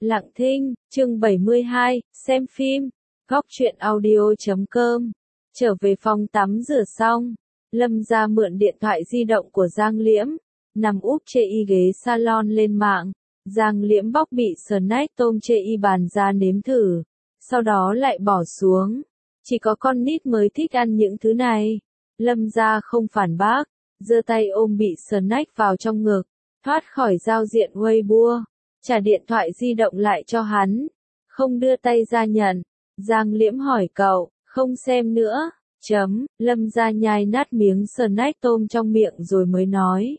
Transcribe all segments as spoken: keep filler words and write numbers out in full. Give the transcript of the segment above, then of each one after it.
Lặng thinh, chương bảy mươi hai, xem phim, góc truyện audio chấm com. Trở về phòng tắm rửa xong, Lâm ra mượn điện thoại di động của Giang Liễm, nằm úp chê y ghế salon lên mạng. Giang Liễm bóc bị snack tôm chê y bàn ra nếm thử, sau đó lại bỏ xuống. Chỉ có con nít mới thích ăn những thứ này. Lâm ra không phản bác, giơ tay ôm bị snack vào trong ngực, thoát khỏi giao diện Weibo, trả điện thoại di động lại cho hắn, không đưa tay ra nhận. Giang Liễm hỏi cậu, không xem nữa, chấm, Lâm ra nhai nát miếng snack tôm trong miệng rồi mới nói.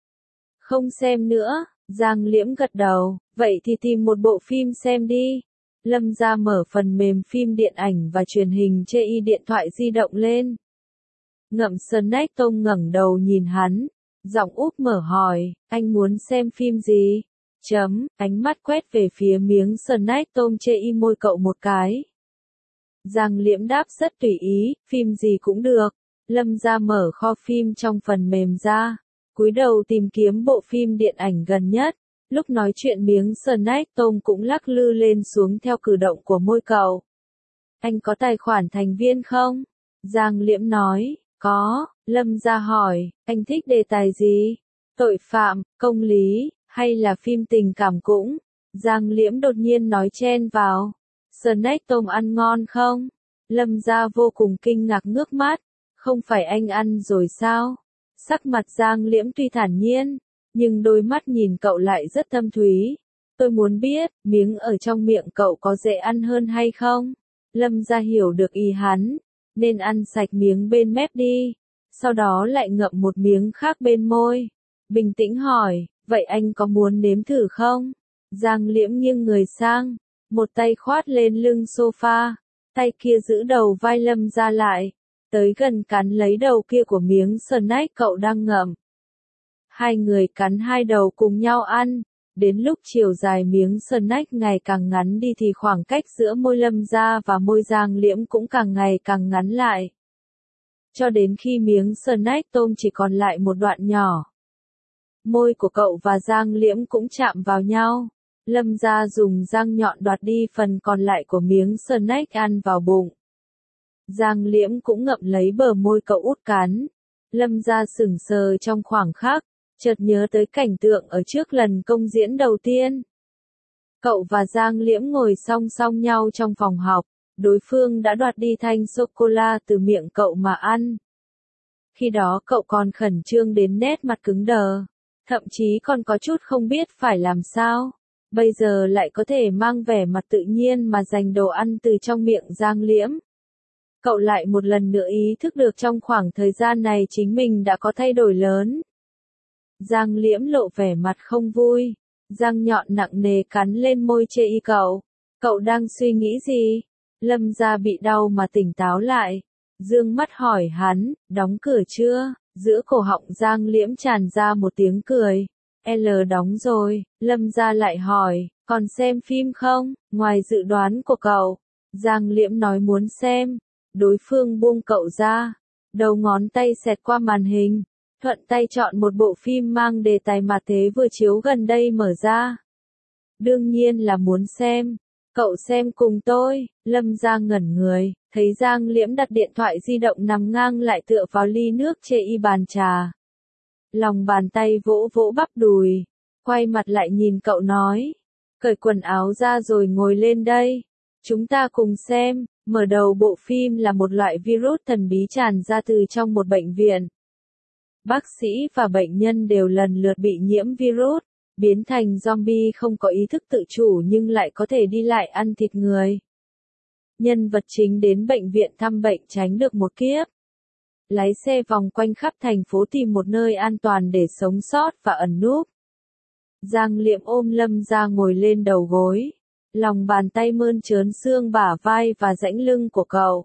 Không xem nữa, Giang Liễm gật đầu, vậy thì tìm một bộ phim xem đi. Lâm ra mở phần mềm phim điện ảnh và truyền hình chê y điện thoại di động lên. Ngậm snack tôm ngẩng đầu nhìn hắn, giọng úp mở hỏi, anh muốn xem phim gì? Chấm, ánh mắt quét về phía miếng snack tôm chê y môi cậu một cái. Giang Liễm đáp rất tùy ý, phim gì cũng được. Lâm ra mở kho phim trong phần mềm ra, cúi đầu tìm kiếm bộ phim điện ảnh gần nhất. Lúc nói chuyện miếng snack tôm cũng lắc lư lên xuống theo cử động của môi cậu. Anh có tài khoản thành viên không? Giang Liễm nói, có. Lâm ra hỏi, anh thích đề tài gì? Tội phạm, công lý, hay là phim tình cảm cũng? Giang Liễm đột nhiên nói chen vào. Snack tôm ăn ngon không? Lâm ra vô cùng kinh ngạc ngước mắt. Không phải anh ăn rồi sao? Sắc mặt Giang Liễm tuy thản nhiên, nhưng đôi mắt nhìn cậu lại rất thâm thúy. Tôi muốn biết, miếng ở trong miệng cậu có dễ ăn hơn hay không? Lâm ra hiểu được ý hắn, nên ăn sạch miếng bên mép đi. Sau đó lại ngậm một miếng khác bên môi. Bình tĩnh hỏi, vậy anh có muốn nếm thử không? Giang Liễm nghiêng người sang, một tay khoát lên lưng sofa, tay kia giữ đầu vai Lâm ra lại, tới gần cắn lấy đầu kia của miếng snack cậu đang ngậm. Hai người cắn hai đầu cùng nhau ăn, đến lúc chiều dài miếng snack ngày càng ngắn đi thì khoảng cách giữa môi Lâm ra và môi Giang Liễm cũng càng ngày càng ngắn lại. Cho đến khi miếng snack tôm chỉ còn lại một đoạn nhỏ. Môi của cậu và Giang Liễm cũng chạm vào nhau. Lâm ra dùng răng nhọn đoạt đi phần còn lại của miếng snack ăn vào bụng. Giang Liễm cũng ngậm lấy bờ môi cậu út cắn. Lâm ra sững sờ trong khoảng khắc, chợt nhớ tới cảnh tượng ở trước lần công diễn đầu tiên. Cậu và Giang Liễm ngồi song song nhau trong phòng học, đối phương đã đoạt đi thanh sô-cô-la từ miệng cậu mà ăn. Khi đó cậu còn khẩn trương đến nét mặt cứng đờ, thậm chí còn có chút không biết phải làm sao. Bây giờ lại có thể mang vẻ mặt tự nhiên mà giành đồ ăn từ trong miệng Giang Liễm. Cậu lại một lần nữa ý thức được trong khoảng thời gian này chính mình đã có thay đổi lớn. Giang Liễm lộ vẻ mặt không vui, răng nhọn nặng nề cắn lên môi chê y cậu. Cậu đang suy nghĩ gì? Lâm ra bị đau mà tỉnh táo lại, dương mắt hỏi hắn, đóng cửa chưa? Giữa cổ họng Giang Liễm tràn ra một tiếng cười. L đóng rồi. Lâm ra lại hỏi, còn xem phim không? Ngoài dự đoán của cậu, Giang Liễm nói muốn xem. Đối phương buông cậu ra, đầu ngón tay xẹt qua màn hình, thuận tay chọn một bộ phim mang đề tài mà thế vừa chiếu gần đây mở ra. Đương nhiên là muốn xem. Cậu xem cùng tôi. Lâm ra ngẩn người, thấy Giang Liễm đặt điện thoại di động nằm ngang lại tựa vào ly nước chê y bàn trà. Lòng bàn tay vỗ vỗ bắp đùi, quay mặt lại nhìn cậu nói, cởi quần áo ra rồi ngồi lên đây. Chúng ta cùng xem. Mở đầu bộ phim là một loại virus thần bí tràn ra từ trong một bệnh viện. Bác sĩ và bệnh nhân đều lần lượt bị nhiễm virus, biến thành zombie không có ý thức tự chủ nhưng lại có thể đi lại ăn thịt người. Nhân vật chính đến bệnh viện thăm bệnh tránh được một kiếp. Lái xe vòng quanh khắp thành phố tìm một nơi an toàn để sống sót và ẩn núp. Giang Liễm ôm Lâm ra ngồi lên đầu gối. Lòng bàn tay mơn trớn xương bả vai và rãnh lưng của cậu.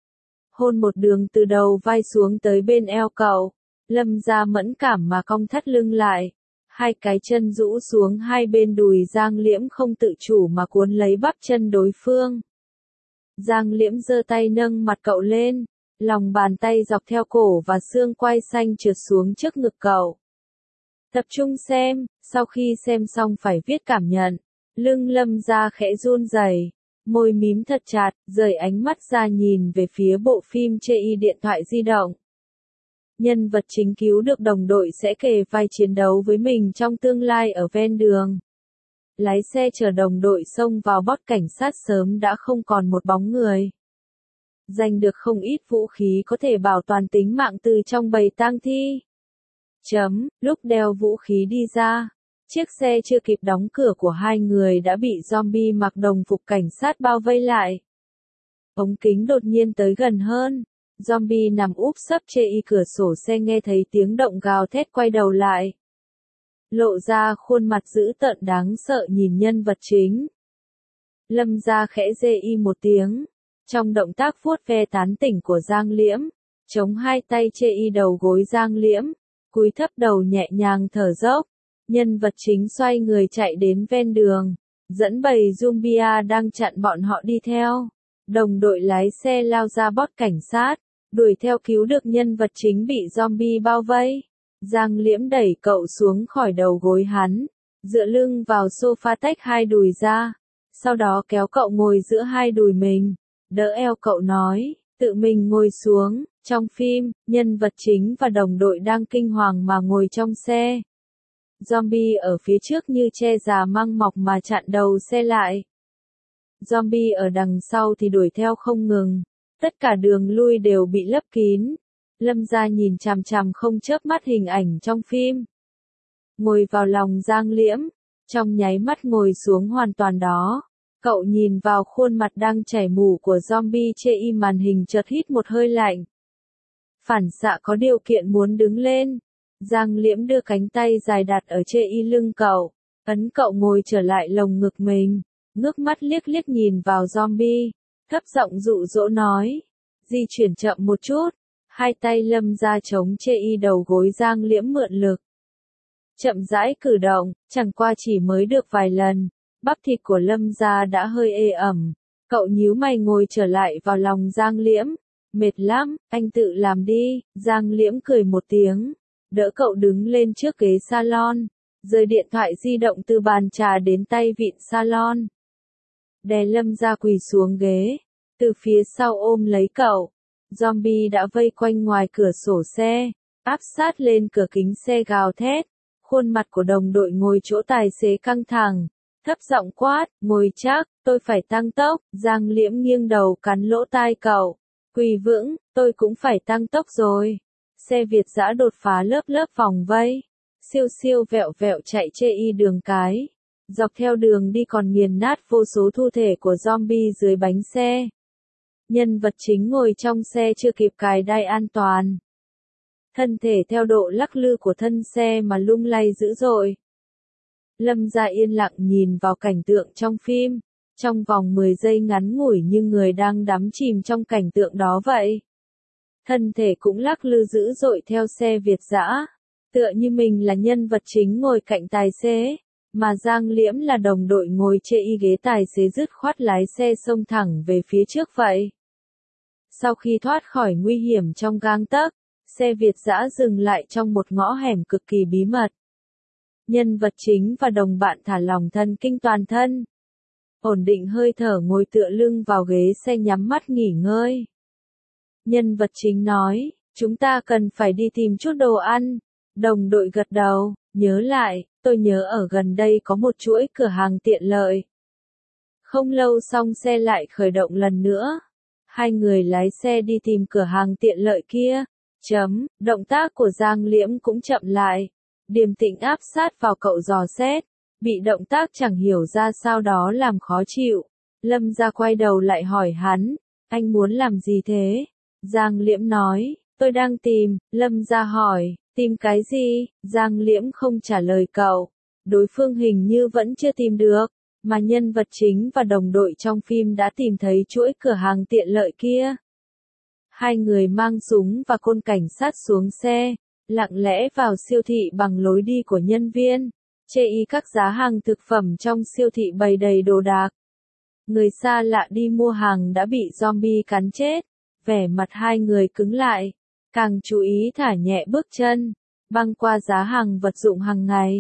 Hôn một đường từ đầu vai xuống tới bên eo cậu. Lâm ra mẫn cảm mà cong thắt lưng lại. Hai cái chân rũ xuống hai bên đùi Giang Liễm không tự chủ mà cuốn lấy bắp chân đối phương. Giang Liễm giơ tay nâng mặt cậu lên. Lòng bàn tay dọc theo cổ và xương quai xanh trượt xuống trước ngực cậu. Tập trung xem, sau khi xem xong phải viết cảm nhận. Lưng Lâm Gia khẽ run rẩy, môi mím thật chặt, rời ánh mắt ra nhìn về phía bộ phim chê y điện thoại di động. Nhân vật chính cứu được đồng đội sẽ kề vai chiến đấu với mình trong tương lai ở ven đường. Lái xe chở đồng đội xông vào bot cảnh sát sớm đã không còn một bóng người. Giành được không ít vũ khí có thể bảo toàn tính mạng từ trong bầy tang thi. Chấm, lúc đeo vũ khí đi ra, chiếc xe chưa kịp đóng cửa của hai người đã bị zombie mặc đồng phục cảnh sát bao vây lại. Ống kính đột nhiên tới gần hơn. Zombie nằm úp sấp chê y cửa sổ xe nghe thấy tiếng động gào thét quay đầu lại. Lộ ra khuôn mặt dữ tợn đáng sợ nhìn nhân vật chính. Lâm Gia khẽ rê y một tiếng. Trong động tác vuốt ve tán tỉnh của Giang Liễm, chống hai tay chê y đầu gối Giang Liễm, cúi thấp đầu nhẹ nhàng thở dốc. Nhân vật chính xoay người chạy đến ven đường, dẫn bầy zombie đang chặn bọn họ đi theo. Đồng đội lái xe lao ra bot cảnh sát, đuổi theo cứu được nhân vật chính bị zombie bao vây. Giang Liễm đẩy cậu xuống khỏi đầu gối hắn, dựa lưng vào sofa tách hai đùi ra, sau đó kéo cậu ngồi giữa hai đùi mình, đỡ eo cậu nói, tự mình ngồi xuống. Trong phim, nhân vật chính và đồng đội đang kinh hoàng mà ngồi trong xe. Zombie ở phía trước như che già măng mọc mà chặn đầu xe lại. Zombie ở đằng sau thì đuổi theo không ngừng. Tất cả đường lui đều bị lấp kín. Lâm Gia nhìn chằm chằm không chớp mắt hình ảnh trong phim. Ngồi vào lòng Giang Liễm, trong nháy mắt ngồi xuống hoàn toàn đó. Cậu nhìn vào khuôn mặt đang chảy mủ của zombie chê y màn hình chợt hít một hơi lạnh. Phản xạ có điều kiện muốn đứng lên. Giang Liễm đưa cánh tay dài đặt ở chê y lưng cậu, ấn cậu ngồi trở lại lồng ngực mình, ngước mắt liếc liếc nhìn vào zombie, thấp giọng dụ dỗ nói, di chuyển chậm một chút. Hai tay Lâm Gia chống chê y đầu gối Giang Liễm mượn lực. Chậm rãi cử động, chẳng qua chỉ mới được vài lần, bắp thịt của Lâm Gia đã hơi ê ẩm. Cậu nhíu mày ngồi trở lại vào lòng Giang Liễm. Mệt lắm, anh tự làm đi. Giang Liễm cười một tiếng, đỡ cậu đứng lên trước ghế salon, rời điện thoại di động từ bàn trà đến tay vịn salon. Đè Lâm Gia quỳ xuống ghế, từ phía sau ôm lấy cậu. Zombie đã vây quanh ngoài cửa sổ xe, áp sát lên cửa kính xe gào thét. Khuôn mặt của đồng đội ngồi chỗ tài xế căng thẳng, thấp giọng quát, ngồi chắc, tôi phải tăng tốc. Giang Liễm nghiêng đầu cắn lỗ tai cậu, quỳ vững, tôi cũng phải tăng tốc rồi. Xe Việt dã đột phá lớp lớp vòng vây, siêu siêu vẹo vẹo chạy chê y đường cái. Dọc theo đường đi còn nghiền nát vô số thu thể của zombie dưới bánh xe. Nhân vật chính ngồi trong xe chưa kịp cài đai an toàn. Thân thể theo độ lắc lư của thân xe mà lung lay dữ dội. Lâm Gia yên lặng nhìn vào cảnh tượng trong phim, trong vòng mười giây ngắn ngủi như người đang đắm chìm trong cảnh tượng đó vậy. Thân thể cũng lắc lư dữ dội theo xe Việt dã, tựa như mình là nhân vật chính ngồi cạnh tài xế, mà Giang Liễm là đồng đội ngồi chê y ghế tài xế dứt khoát lái xe xông thẳng về phía trước vậy. Sau khi thoát khỏi nguy hiểm trong gang tấc, xe Việt dã dừng lại trong một ngõ hẻm cực kỳ bí mật. Nhân vật chính và đồng bạn thả lỏng thần kinh toàn thân, ổn định hơi thở ngồi tựa lưng vào ghế xe nhắm mắt nghỉ ngơi. Nhân vật chính nói, chúng ta cần phải đi tìm chút đồ ăn. Đồng đội gật đầu, nhớ lại, tôi nhớ ở gần đây có một chuỗi cửa hàng tiện lợi. Không lâu xong xe lại khởi động lần nữa. Hai người lái xe đi tìm cửa hàng tiện lợi kia. Chấm, động tác của Giang Liễm cũng chậm lại. Điềm tĩnh áp sát vào cậu dò xét. Bị động tác chẳng hiểu ra sao đó làm khó chịu. Lâm Gia quay đầu lại hỏi hắn, anh muốn làm gì thế? Giang Liễm nói, tôi đang tìm. Lâm Gia hỏi, tìm cái gì? Giang Liễm không trả lời cậu. Đối phương hình như vẫn chưa tìm được, mà nhân vật chính và đồng đội trong phim đã tìm thấy chuỗi cửa hàng tiện lợi kia. Hai người mang súng và côn cảnh sát xuống xe, lặng lẽ vào siêu thị bằng lối đi của nhân viên. Chê y các giá hàng thực phẩm trong siêu thị bày đầy đồ đạc. Người xa lạ đi mua hàng đã bị zombie cắn chết. Vẻ mặt hai người cứng lại, càng chú ý thả nhẹ bước chân, băng qua giá hàng vật dụng hàng ngày,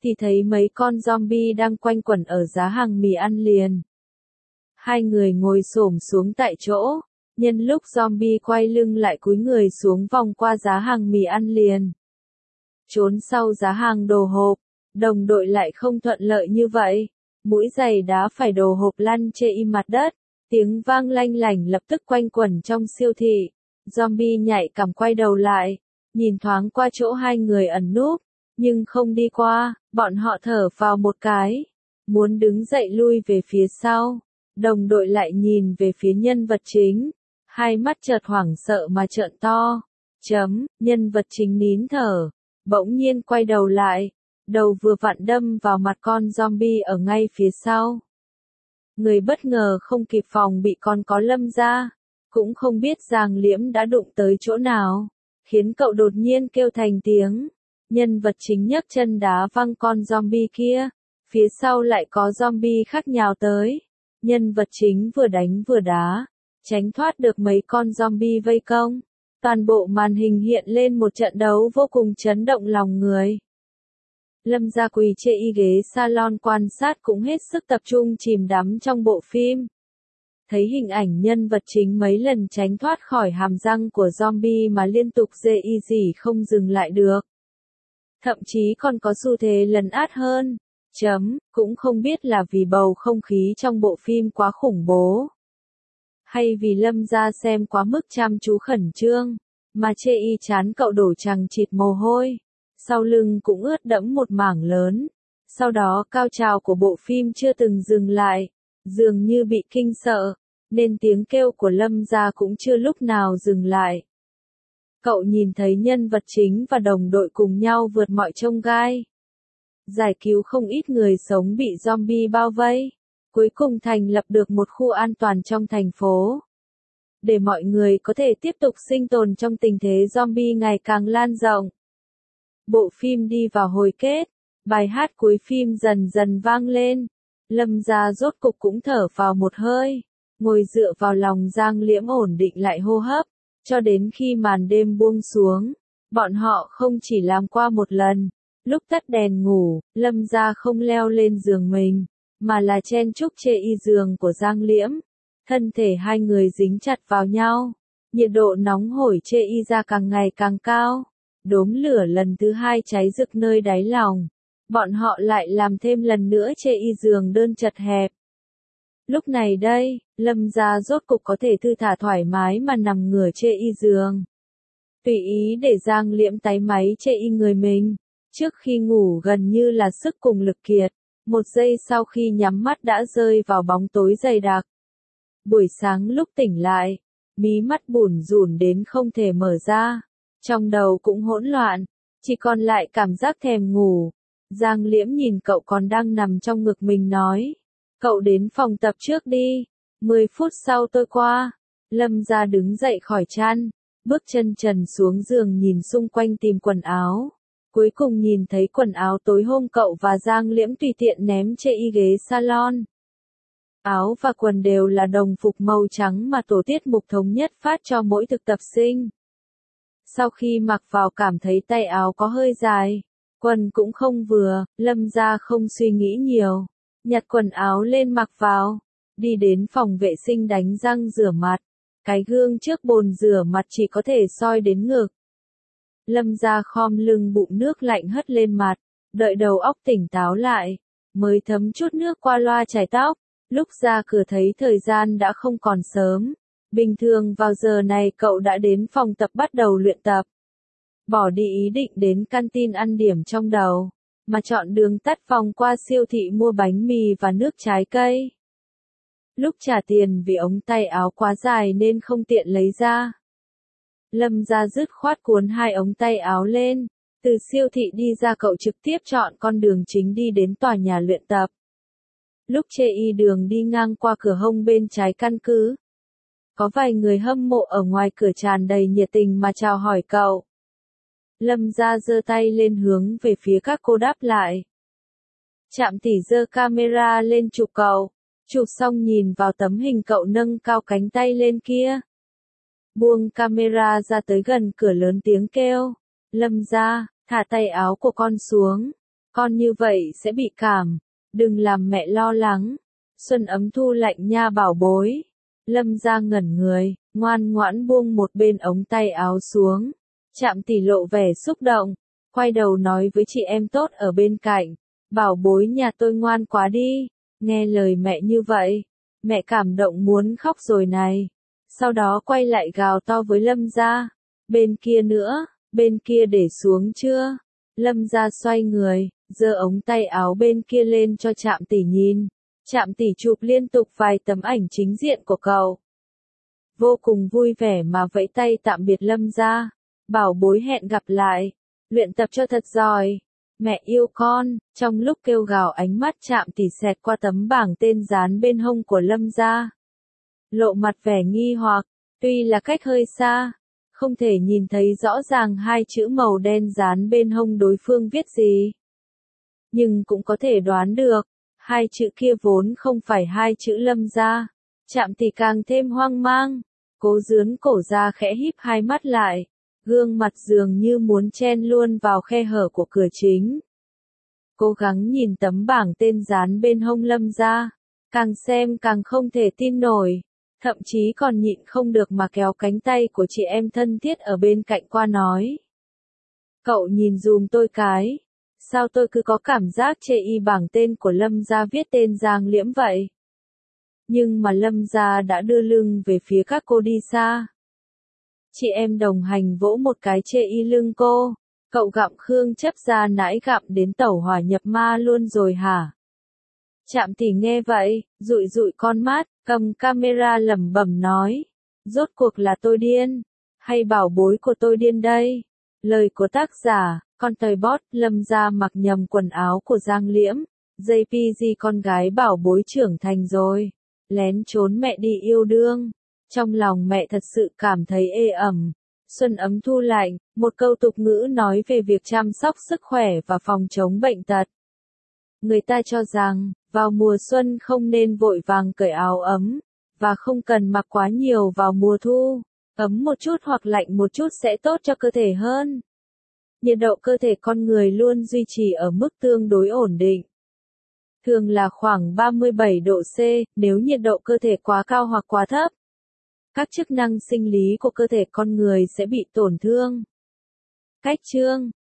thì thấy mấy con zombie đang quanh quẩn ở giá hàng mì ăn liền. Hai người ngồi xổm xuống tại chỗ, nhân lúc zombie quay lưng lại cúi người xuống vòng qua giá hàng mì ăn liền. Trốn sau giá hàng đồ hộp, đồng đội lại không thuận lợi như vậy. Mũi giày đá phải đồ hộp lăn chê y mặt đất, tiếng vang lanh lảnh lập tức quanh quẩn trong siêu thị. Zombie nhạy cảm quay đầu lại, nhìn thoáng qua chỗ hai người ẩn núp, nhưng không đi qua, bọn họ thở vào một cái, muốn đứng dậy lui về phía sau. Đồng đội lại nhìn về phía nhân vật chính, hai mắt chợt hoảng sợ mà trợn to. Chấm, nhân vật chính nín thở, bỗng nhiên quay đầu lại, đầu vừa vặn đâm vào mặt con zombie ở ngay phía sau. Người bất ngờ không kịp phòng bị còn có Lâm ra, cũng không biết Giang Liễm đã đụng tới chỗ nào, khiến cậu đột nhiên kêu thành tiếng. Nhân vật chính nhấc chân đá văng con zombie kia, phía sau lại có zombie khác nhào tới. Nhân vật chính vừa đánh vừa đá, tránh thoát được mấy con zombie vây công. Toàn bộ màn hình hiện lên một trận đấu vô cùng chấn động lòng người. Lâm Gia quỳ chê y ghế salon quan sát cũng hết sức tập trung chìm đắm trong bộ phim. Thấy hình ảnh nhân vật chính mấy lần tránh thoát khỏi hàm răng của zombie mà liên tục dê y gì không dừng lại được. Thậm chí còn có xu thế lấn át hơn. Chấm, cũng không biết là vì bầu không khí trong bộ phim quá khủng bố, hay vì Lâm Gia xem quá mức chăm chú khẩn trương, mà chê y chán cậu đổ chằng chịt mồ hôi, sau lưng cũng ướt đẫm một mảng lớn. Sau đó cao trào của bộ phim chưa từng dừng lại, dường như bị kinh sợ, nên tiếng kêu của Lâm Gia cũng chưa lúc nào dừng lại. Cậu nhìn thấy nhân vật chính và đồng đội cùng nhau vượt mọi chông gai, giải cứu không ít người sống bị zombie bao vây, cuối cùng thành lập được một khu an toàn trong thành phố, để mọi người có thể tiếp tục sinh tồn trong tình thế zombie ngày càng lan rộng. Bộ phim đi vào hồi kết, bài hát cuối phim dần dần vang lên, Lâm Gia rốt cục cũng thở vào một hơi, ngồi dựa vào lòng Giang Liễm ổn định lại hô hấp, cho đến khi màn đêm buông xuống. Bọn họ không chỉ làm qua một lần, lúc tắt đèn ngủ, Lâm Gia không leo lên giường mình, mà là chen chúc chê y giường của Giang Liễm. Thân thể hai người dính chặt vào nhau, nhiệt độ nóng hổi chê y ra càng ngày càng cao. Đốm lửa lần thứ hai cháy rực nơi đáy lòng. Bọn họ lại làm thêm lần nữa chê y giường đơn chật hẹp. Lúc này đây, Lâm Gia rốt cục có thể thư thả thoải mái mà nằm ngửa chê y giường. Tùy ý để Giang Liễm tái máy chê y người mình. Trước khi ngủ gần như là sức cùng lực kiệt. Một giây sau khi nhắm mắt đã rơi vào bóng tối dày đặc. Buổi sáng lúc tỉnh lại, mí mắt bủn rủn đến không thể mở ra. Trong đầu cũng hỗn loạn, chỉ còn lại cảm giác thèm ngủ. Giang Liễm nhìn cậu còn đang nằm trong ngực mình nói. Cậu đến phòng tập trước đi. Mười phút sau tôi qua. Lâm Gia đứng dậy khỏi chăn, bước chân trần xuống giường nhìn xung quanh tìm quần áo. Cuối cùng nhìn thấy quần áo tối hôm cậu và Giang Liễm tùy tiện ném chê y ghế salon. Áo và quần đều là đồng phục màu trắng mà tổ tiết mục thống nhất phát cho mỗi thực tập sinh. Sau khi mặc vào cảm thấy tay áo có hơi dài, quần cũng không vừa, Lâm Gia không suy nghĩ nhiều, nhặt quần áo lên mặc vào, đi đến phòng vệ sinh đánh răng rửa mặt. Cái gương trước bồn rửa mặt chỉ có thể soi đến ngực. Lâm Gia khom lưng bụng nước lạnh hất lên mặt, đợi đầu óc tỉnh táo lại, mới thấm chút nước qua loa chải tóc. Lúc ra cửa thấy thời gian đã không còn sớm. Bình thường vào giờ này cậu đã đến phòng tập bắt đầu luyện tập. Bỏ đi ý định đến canteen ăn điểm trong đầu, mà chọn đường tắt vòng qua siêu thị mua bánh mì và nước trái cây. Lúc trả tiền vì ống tay áo quá dài nên không tiện lấy ra. Lâm Gia dứt khoát cuốn hai ống tay áo lên. Từ siêu thị đi ra cậu trực tiếp chọn con đường chính đi đến tòa nhà luyện tập. Lúc chê y đường đi ngang qua cửa hông bên trái căn cứ, có vài người hâm mộ ở ngoài cửa tràn đầy nhiệt tình mà chào hỏi cậu. Lâm Gia giơ tay lên hướng về phía các cô đáp lại. Trạm tỷ giơ camera lên chụp cậu, chụp xong nhìn vào tấm hình cậu nâng cao cánh tay lên kia. Buông camera ra tới gần cửa lớn tiếng kêu. Lâm Gia, thả tay áo của con xuống. Con như vậy sẽ bị cảm, đừng làm mẹ lo lắng. Xuân ấm thu lạnh nha bảo bối. Lâm Gia ngẩn người, ngoan ngoãn buông một bên ống tay áo xuống. Trạm Tỷ lộ vẻ xúc động, quay đầu nói với chị em tốt ở bên cạnh, bảo bối nhà tôi ngoan quá đi, nghe lời mẹ như vậy, mẹ cảm động muốn khóc rồi này. Sau đó quay lại gào to với Lâm Gia, bên kia nữa, bên kia để xuống chưa? Lâm Gia xoay người, giơ ống tay áo bên kia lên cho Trạm Tỷ nhìn. Trạm Tỷ chụp liên tục vài tấm ảnh chính diện của cậu. Vô cùng vui vẻ mà vẫy tay tạm biệt Lâm Gia. Bảo bối hẹn gặp lại. Luyện tập cho thật giỏi. Mẹ yêu con. Trong lúc kêu gào ánh mắt Trạm Tỷ xẹt qua tấm bảng tên dán bên hông của Lâm Gia. Lộ mặt vẻ nghi hoặc. Tuy là cách hơi xa, không thể nhìn thấy rõ ràng hai chữ màu đen dán bên hông đối phương viết gì. Nhưng cũng có thể đoán được. Hai chữ kia vốn không phải hai chữ Lâm Gia. Trạm Tỷ càng thêm hoang mang. Cố dướn cổ ra khẽ híp hai mắt lại. Gương mặt dường như muốn chen luôn vào khe hở của cửa chính. Cố gắng nhìn tấm bảng tên dán bên hông Lâm Gia. Càng xem càng không thể tin nổi. Thậm chí còn nhịn không được mà kéo cánh tay của chị em thân thiết ở bên cạnh qua nói. Cậu nhìn dùm tôi cái. Sao tôi cứ có cảm giác chê y bảng tên của Lâm Gia viết tên Giang Liễm vậy? Nhưng mà Lâm Gia đã đưa lưng về phía các cô đi xa. Chị em đồng hành vỗ một cái chê y lưng cô. Cậu gặm Khương chấp ra nãi gặm đến tẩu hỏa nhập ma luôn rồi hả? Trạm Tỷ nghe vậy, dụi dụi con mắt, cầm camera lẩm bẩm nói. Rốt cuộc là tôi điên, hay bảo bối của tôi điên đây? Lời của tác giả, con tời bót, Lâm Gia mặc nhầm quần áo của Giang Liễm. gi pê giê con gái bảo bối trưởng thành rồi. Lén trốn mẹ đi yêu đương. Trong lòng mẹ thật sự cảm thấy ê ẩm. Xuân ấm thu lạnh, một câu tục ngữ nói về việc chăm sóc sức khỏe và phòng chống bệnh tật. Người ta cho rằng, vào mùa xuân không nên vội vàng cởi áo ấm, và không cần mặc quá nhiều vào mùa thu. Ấm một chút hoặc lạnh một chút sẽ tốt cho cơ thể hơn. Nhiệt độ cơ thể con người luôn duy trì ở mức tương đối ổn định. Thường là khoảng ba mươi bảy độ C, nếu nhiệt độ cơ thể quá cao hoặc quá thấp. Các chức năng sinh lý của cơ thể con người sẽ bị tổn thương. Cách chương